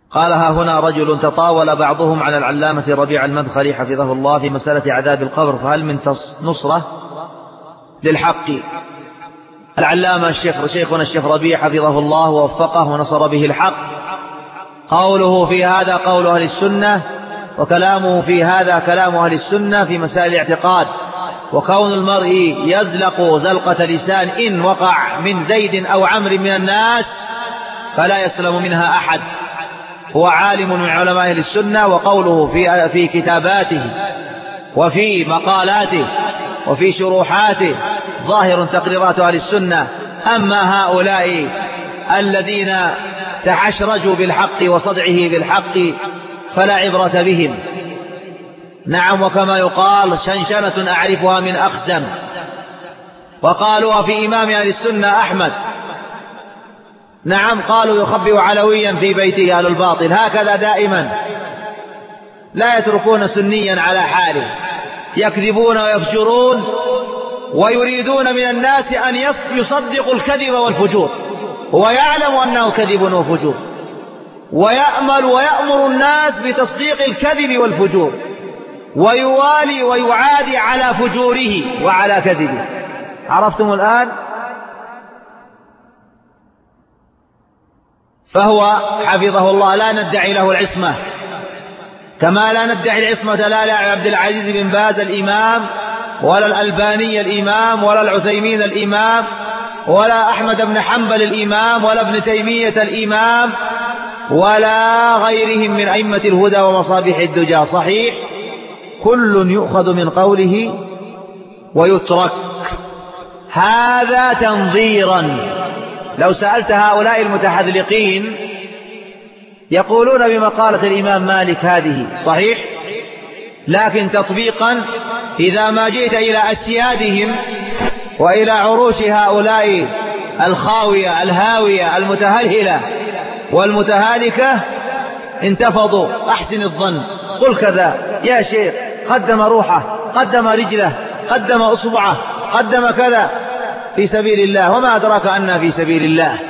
قال: ها هنا رجل تطاول بعضهم على العلامة ربيع المدخلي حفظه الله في مسألة عذاب القبر، فهل من نصرة للحق؟ العلامة شيخنا الشيخ ربيع حفظه الله ووفقه ونصر به الحق، قوله في هذا قول أهل السنة، وكلامه في هذا كلام أهل السنة في مسائل الاعتقاد. وكون المرء يزلق زلقة لسان إن وقع من زيد أو عمرو من الناس فلا يسلم منها أحد، هو عالم من علماء أهل السنة، وقوله في كتاباته وفي مقالاته وفي شروحاته ظاهر تقريرات أهل السنة. أما هؤلاء الذين تحشرجوا بالحق وصدعه بالحق فلا عبرة بهم. نعم، وكما يقال: شنشنة أعرفها من أخزم. وقالوا في إمام أهل السنة أحمد، نعم، قالوا: يخبئ علويا في بيته أهل الباطل. هكذا دائما لا يتركون سنيا على حاله، يكذبون ويفجرون ويريدون من الناس أن يصدقوا الكذب والفجور، ويعلم أنه كذب وفجور، ويأمر الناس بتصديق الكذب والفجور، ويوالي ويعادي على فجوره وعلى كذبه. عرفتم الآن؟ فهو حفظه الله لا ندعي له العصمة، كما لا ندعي العصمة لا لعبد العزيز بن باز الإمام، ولا الألباني الإمام، ولا العثيمين الإمام، ولا أحمد بن حنبل الإمام، ولا ابن تيمية الإمام، ولا غيرهم من أئمة الهدى ومصابيح الدجى. صحيح، كل يؤخذ من قوله ويترك. هذا تنظيرا. لو سألت هؤلاء المتحذلقين يقولون بمقالة الإمام مالك هذه صحيح، لكن تطبيقا إذا ما جئت إلى أسيادهم وإلى عروش هؤلاء الخاوية الهاوية المتهلهلة والمتهالكة انتفضوا. أحسن الظن، قل كذا يا شيخ، قدم روحه، قدم رجله، قدم أصبعه، قدم كذا في سبيل الله، وما أدراك أنها في سبيل الله.